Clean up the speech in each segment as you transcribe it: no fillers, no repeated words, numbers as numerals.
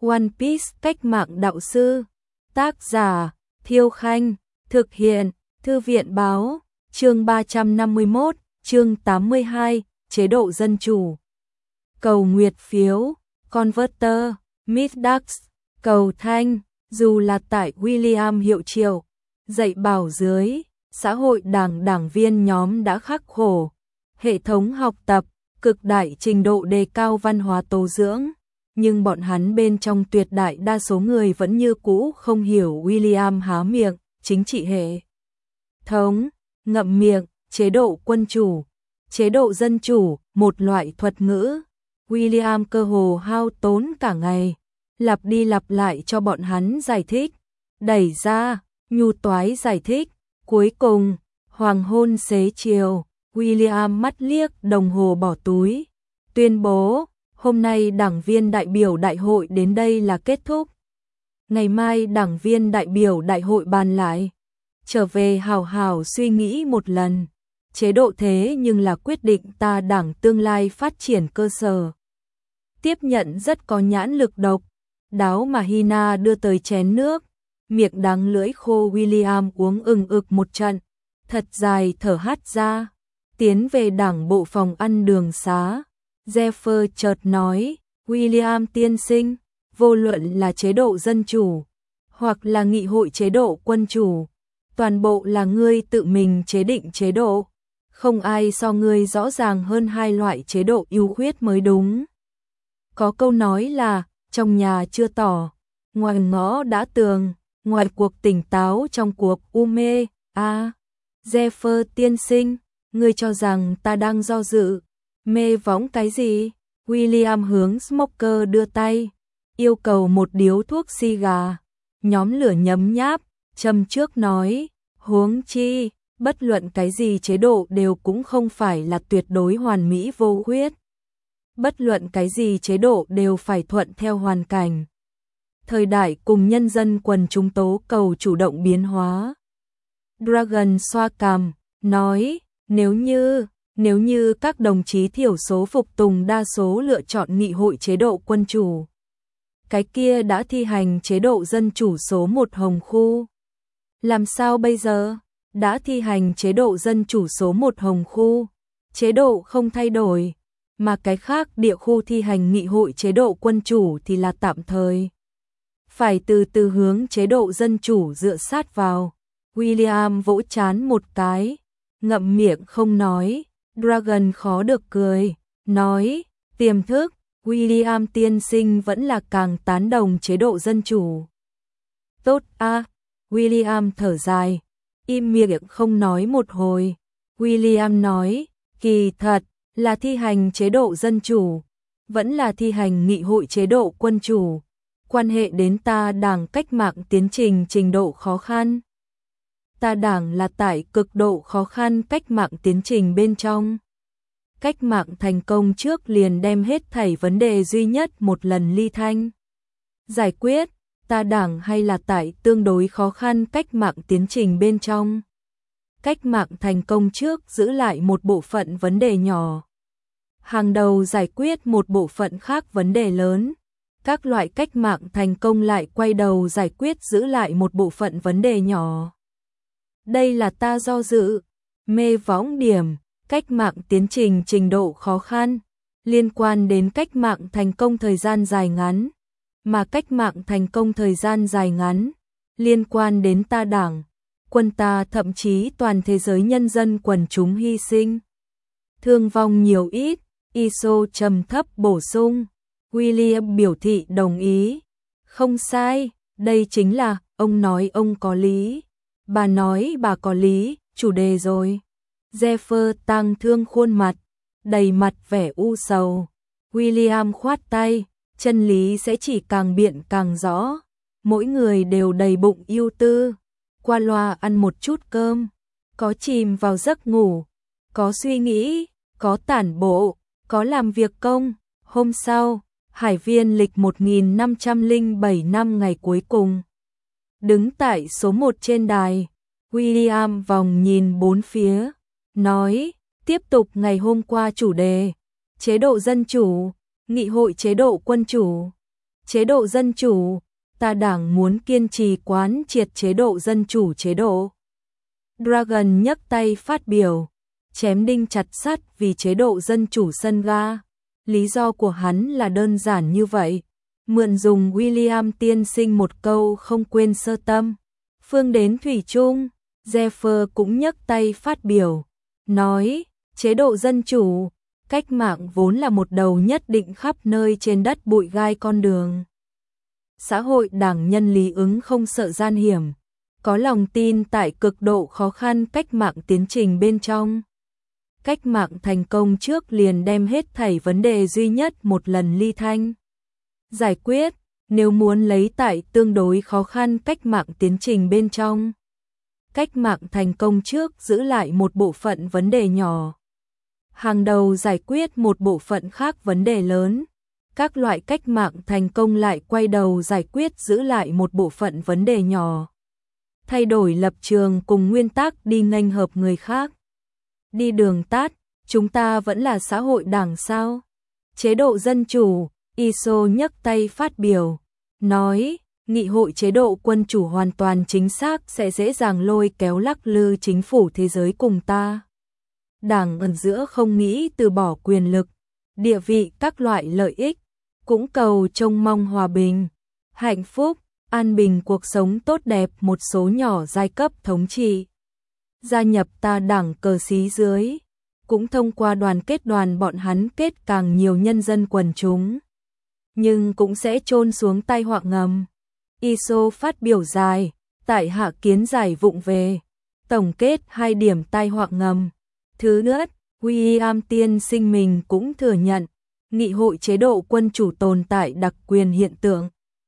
One Piece cách mạng đạo sư. Tác giả Thiêu Khanh. Thực hiện Thư viện Báo. Chương 351, chương 82, chế độ dân chủ. Cầu nguyệt phiếu, Converter, Midax, cầu thanh, dù là tại William hiệu triệu, dạy bảo dưới, xã hội đảng viên nhóm đã khắc khổ, hệ thống học tập, cực đại trình độ đề cao văn hóa tố dưỡng, nhưng bọn hắn bên trong tuyệt đại đa số người vẫn như cũ không hiểu William há miệng, chính trị hệ thống, ngậm miệng, chế độ quân chủ, chế độ dân chủ, một loại thuật ngữ. William cơ hồ hao tốn cả ngày, lặp đi lặp lại cho bọn hắn giải thích, đẩy ra, nhu toái giải thích, cuối cùng, hoàng hôn xế chiều, William mắt liếc đồng hồ bỏ túi, tuyên bố, hôm nay đảng viên đại biểu đại hội đến đây là kết thúc. Ngày mai đảng viên đại biểu đại hội bàn lại, trở về hào hào suy nghĩ một lần. Chế độ thế nhưng là quyết định ta đảng tương lai phát triển cơ sở. Tiếp nhận rất có nhãn lực độc, đáo mà Hina đưa tới chén nước, miệng đắng lưỡi khô. William uống ực một trận, thật dài thở hắt ra, tiến về đảng bộ phòng ăn đường xá. Jeffer chợt nói, William tiên sinh, vô luận là chế độ dân chủ, hoặc là nghị hội chế độ quân chủ, toàn bộ là ngươi tự mình chế định chế độ. Không ai so ngươi rõ ràng hơn hai loại chế độ ưu khuyết mới đúng. Có câu nói là, trong nhà chưa tỏ, ngoài ngõ đã tường, ngoài cuộc tỉnh táo trong cuộc u mê. Jeffer tiên sinh, ngươi cho rằng ta đang do dự, mê võng cái gì? William hướng Smoker đưa tay, yêu cầu một điếu thuốc xì gà, nhóm lửa nhấm nháp, châm trước nói, huống chi, bất luận cái gì chế độ đều cũng không phải là tuyệt đối hoàn mỹ vô khuyết. Bất luận cái gì chế độ đều phải thuận theo hoàn cảnh. Thời đại cùng nhân dân quần chúng tố cầu chủ động biến hóa. Dragon xoa cằm, nói, nếu như các đồng chí thiểu số phục tùng đa số lựa chọn nghị hội chế độ quân chủ, cái kia đã thi hành chế độ dân chủ số 1 Hồng Khu. Làm sao bây giờ? Đã thi hành chế độ dân chủ số 1 Hồng Khu, chế độ không thay đổi, mà cái khác địa khu thi hành nghị hội chế độ quân chủ thì là tạm thời. Phải từ từ hướng chế độ dân chủ dựa sát vào. William vỗ trán một cái, ngậm miệng không nói. Dragon khó được cười, nói, tiềm thức, William tiên sinh vẫn là càng tán đồng chế độ dân chủ. Tốt a. William thở dài, im miệng không nói một hồi. William nói, kỳ thật, là thi hành chế độ dân chủ, vẫn là thi hành nghị hội chế độ quân chủ, quan hệ đến ta đảng cách mạng tiến trình trình độ khó khăn. Ta đảng là tại cực độ khó khăn cách mạng tiến trình bên trong. Cách mạng thành công trước liền đem hết thảy vấn đề duy nhất một lần ly thanh giải quyết. Ta đảng hay là tại tương đối khó khăn cách mạng tiến trình bên trong. Cách mạng thành công trước giữ lại một bộ phận vấn đề nhỏ, hàng đầu giải quyết một bộ phận khác vấn đề lớn. Các loại cách mạng thành công lại quay đầu giải quyết giữ lại một bộ phận vấn đề nhỏ. Đây là ta do dự, mê võng điểm, cách mạng tiến trình trình độ khó khăn, liên quan đến cách mạng thành công thời gian dài ngắn. Mà cách mạng thành công thời gian dài ngắn, liên quan đến ta đảng, quân ta thậm chí toàn thế giới nhân dân quần chúng hy sinh. Thương vong nhiều ít, ISO trầm thấp bổ sung. William biểu thị đồng ý. Không sai, đây chính là, ông nói ông có lý, bà nói bà có lý, chủ đề rồi. Jeffer tang thương khuôn mặt, đầy mặt vẻ u sầu. William khoát tay. Chân lý sẽ chỉ càng biện càng rõ, mỗi người đều đầy bụng ưu tư, qua loa ăn một chút cơm, có chìm vào giấc ngủ, có suy nghĩ, có tản bộ, có làm việc công. Hôm sau, Hải Viên lịch 1507 năm ngày cuối cùng. Đứng tại số 1 trên đài, William vòng nhìn bốn phía, nói, tiếp tục ngày hôm qua chủ đề, chế độ dân chủ, nghị hội chế độ quân chủ, Chế độ dân chủ, ta đảng muốn kiên trì quán triệt chế độ dân chủ chế độ. Dragon nhấc tay phát biểu, chém đinh chặt sắt vì chế độ dân chủ sân ga. Lý do của hắn là đơn giản như vậy. Mượn dùng William tiên sinh một câu không quên sơ tâm. Phương đến thủy chung, Jeffer cũng nhấc tay phát biểu, nói, chế độ dân chủ, cách mạng vốn là một đầu nhất định khắp nơi trên đất bụi gai con đường. Xã hội đảng nhân lý ứng không sợ gian hiểm, có lòng tin tại cực độ khó khăn cách mạng tiến trình bên trong. Cách mạng thành công trước liền đem hết thảy vấn đề duy nhất một lần ly thanh. Giải quyết, nếu muốn lấy tại tương đối khó khăn cách mạng tiến trình bên trong. Cách mạng thành công trước giữ lại một bộ phận vấn đề nhỏ. Hàng đầu giải quyết một bộ phận khác vấn đề lớn. Các loại cách mạng thành công lại quay đầu giải quyết giữ lại một bộ phận vấn đề nhỏ. Thay đổi lập trường cùng nguyên tắc đi nghênh hợp người khác. Đi đường tắt, chúng ta vẫn là xã hội đảng sao? Chế độ dân chủ, ISO nhấc tay phát biểu, nói, nghị hội chế độ quân chủ hoàn toàn chính xác sẽ dễ dàng lôi kéo lắc lư chính phủ thế giới cùng ta. Đảng ẩn giữa không nghĩ từ bỏ quyền lực, địa vị các loại lợi ích, cũng cầu trông mong hòa bình, hạnh phúc, an bình cuộc sống tốt đẹp một số nhỏ giai cấp thống trị. Gia nhập ta đảng cờ xí dưới, cũng thông qua đoàn kết đoàn bọn hắn kết càng nhiều nhân dân quần chúng. Nhưng cũng sẽ chôn xuống tai họa ngầm. ISO phát biểu dài, tại hạ kiến giải vụng về, tổng kết 2 điểm tai họa ngầm. Thứ nhất, William tiên sinh mình cũng thừa nhận, nghị hội chế độ quân chủ tồn tại đặc quyền hiện tượng.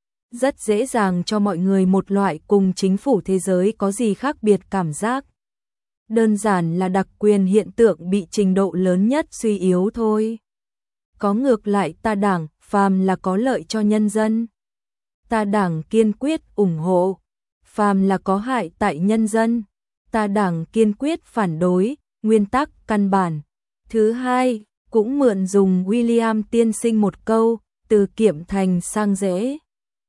Rất dễ dàng cho mọi người một loại cùng chính phủ thế giới có gì khác biệt cảm giác. Đơn giản là đặc quyền hiện tượng bị trình độ lớn nhất suy yếu thôi. Có ngược lại ta đảng, phàm là có lợi cho nhân dân. Ta đảng kiên quyết ủng hộ, phàm là có hại tại nhân dân. Ta đảng kiên quyết phản đối, nguyên tắc căn bản. Thứ hai, cũng mượn dùng William tiên sinh một câu, từ kiệm thành sang dễ.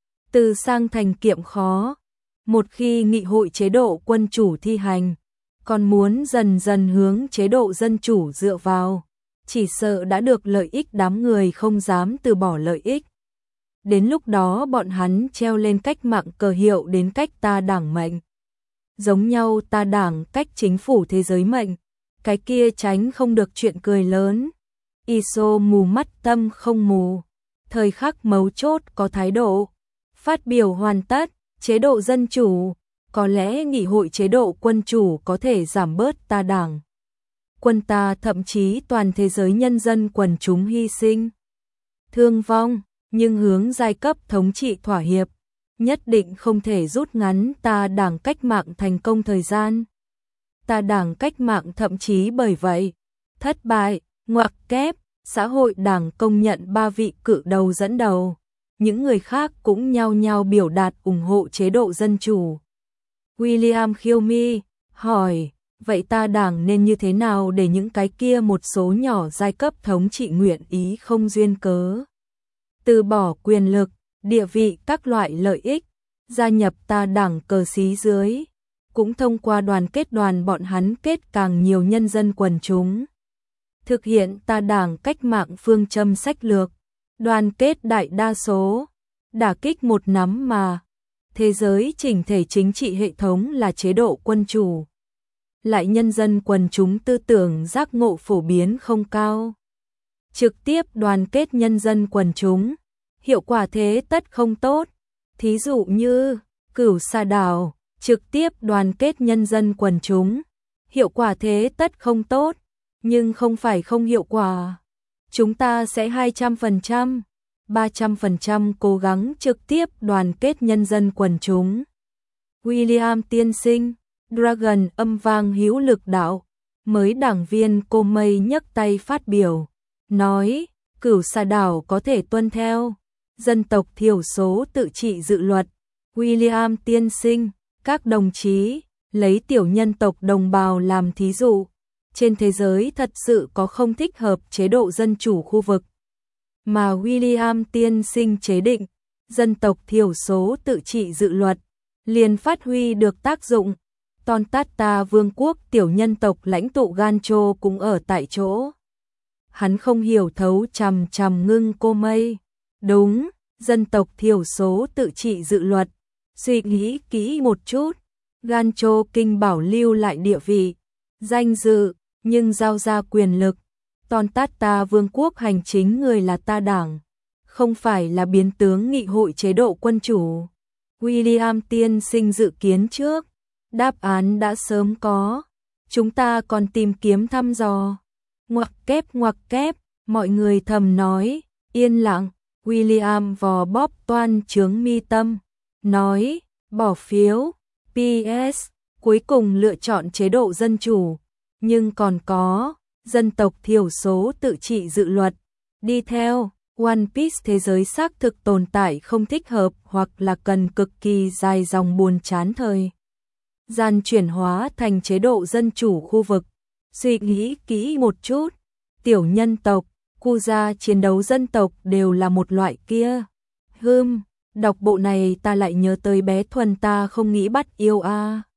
Từ sang thành kiệm khó. Một khi nghị hội chế độ quân chủ thi hành, còn muốn dần dần hướng chế độ dân chủ dựa vào, chỉ sợ đã được lợi ích đám người không dám từ bỏ lợi ích. Đến lúc đó bọn hắn treo lên cách mạng cờ hiệu đến cách ta đảng mệnh. Giống nhau ta đảng cách chính phủ thế giới mệnh, cái kia tránh không được chuyện cười lớn. ISO mù mắt tâm không mù, thời khắc mấu chốt có thái độ. Phát biểu hoàn tất, chế độ dân chủ, có lẽ nghị hội chế độ quân chủ có thể giảm bớt ta đảng. Quân ta thậm chí toàn thế giới nhân dân quần chúng hy sinh, thương vong, nhưng hướng giai cấp thống trị thỏa hiệp, nhất định không thể rút ngắn ta đảng cách mạng thành công thời gian. Ta đảng cách mạng thậm chí bởi vậy, thất bại, ngoặc kép, xã hội đảng công nhận 3 vị cự đầu dẫn đầu. Những người khác cũng nhao nhao biểu đạt ủng hộ chế độ dân chủ. William Khilmi hỏi, vậy ta đảng nên như thế nào để những cái kia một số nhỏ giai cấp thống trị nguyện ý không duyên cớ từ bỏ quyền lực, địa vị các loại lợi ích, gia nhập ta đảng cờ xí dưới, cũng thông qua đoàn kết đoàn bọn hắn kết càng nhiều nhân dân quần chúng. Thực hiện ta đảng cách mạng phương châm sách lược, đoàn kết đại đa số, đả kích một nắm mà. Thế giới chỉnh thể chính trị hệ thống là chế độ quân chủ. Lại nhân dân quần chúng tư tưởng giác ngộ phổ biến không cao. Trực tiếp đoàn kết nhân dân quần chúng, hiệu quả thế tất không tốt. Thí dụ như, Cửu Sa Đảo, trực tiếp đoàn kết nhân dân quần chúng, hiệu quả thế tất không tốt, nhưng không phải không hiệu quả. Chúng ta sẽ 200%, 300% cố gắng trực tiếp đoàn kết nhân dân quần chúng. William tiên sinh, Dragon âm vang hữu lực đạo, mới đảng viên cô Mây nhấc tay phát biểu, nói, Cửu Sa Đảo có thể tuân theo dân tộc thiểu số tự trị dự luật. William tiên sinh, các đồng chí, lấy tiểu nhân tộc đồng bào làm thí dụ, trên thế giới thật sự có không thích hợp chế độ dân chủ khu vực mà William tiên sinh chế định, dân tộc thiểu số tự trị dự luật, liền phát huy được tác dụng. Tontatta vương quốc tiểu nhân tộc lãnh tụ Gancho cũng ở tại chỗ. Hắn không hiểu thấu chằm chằm Ngưng Cô Mây. Đúng, dân tộc thiểu số tự trị dự luật. Suy nghĩ kỹ một chút, Gancho kinh bảo lưu lại địa vị, danh dự, nhưng giao ra quyền lực. Tontatta vương quốc hành chính người là ta đảng, không phải là biến tướng nghị hội chế độ quân chủ. William tiên sinh dự kiến trước, đáp án đã sớm có, chúng ta còn tìm kiếm thăm dò. Ngoặc kép, mọi người thầm nói, yên lặng. William vò bóp toan trướng mi tâm, nói, bỏ phiếu, PS, cuối cùng lựa chọn chế độ dân chủ, nhưng còn có, dân tộc thiểu số tự trị dự luật. Đi theo, One Piece thế giới xác thực tồn tại không thích hợp hoặc là cần cực kỳ dài dòng buồn chán thời gian chuyển hóa thành chế độ dân chủ khu vực. Suy nghĩ kỹ một chút, tiểu nhân tộc, Kuja chiến đấu dân tộc đều là một loại kia. Đọc bộ này ta lại nhớ tới bé Thuần ta không nghĩ bắt yêu a.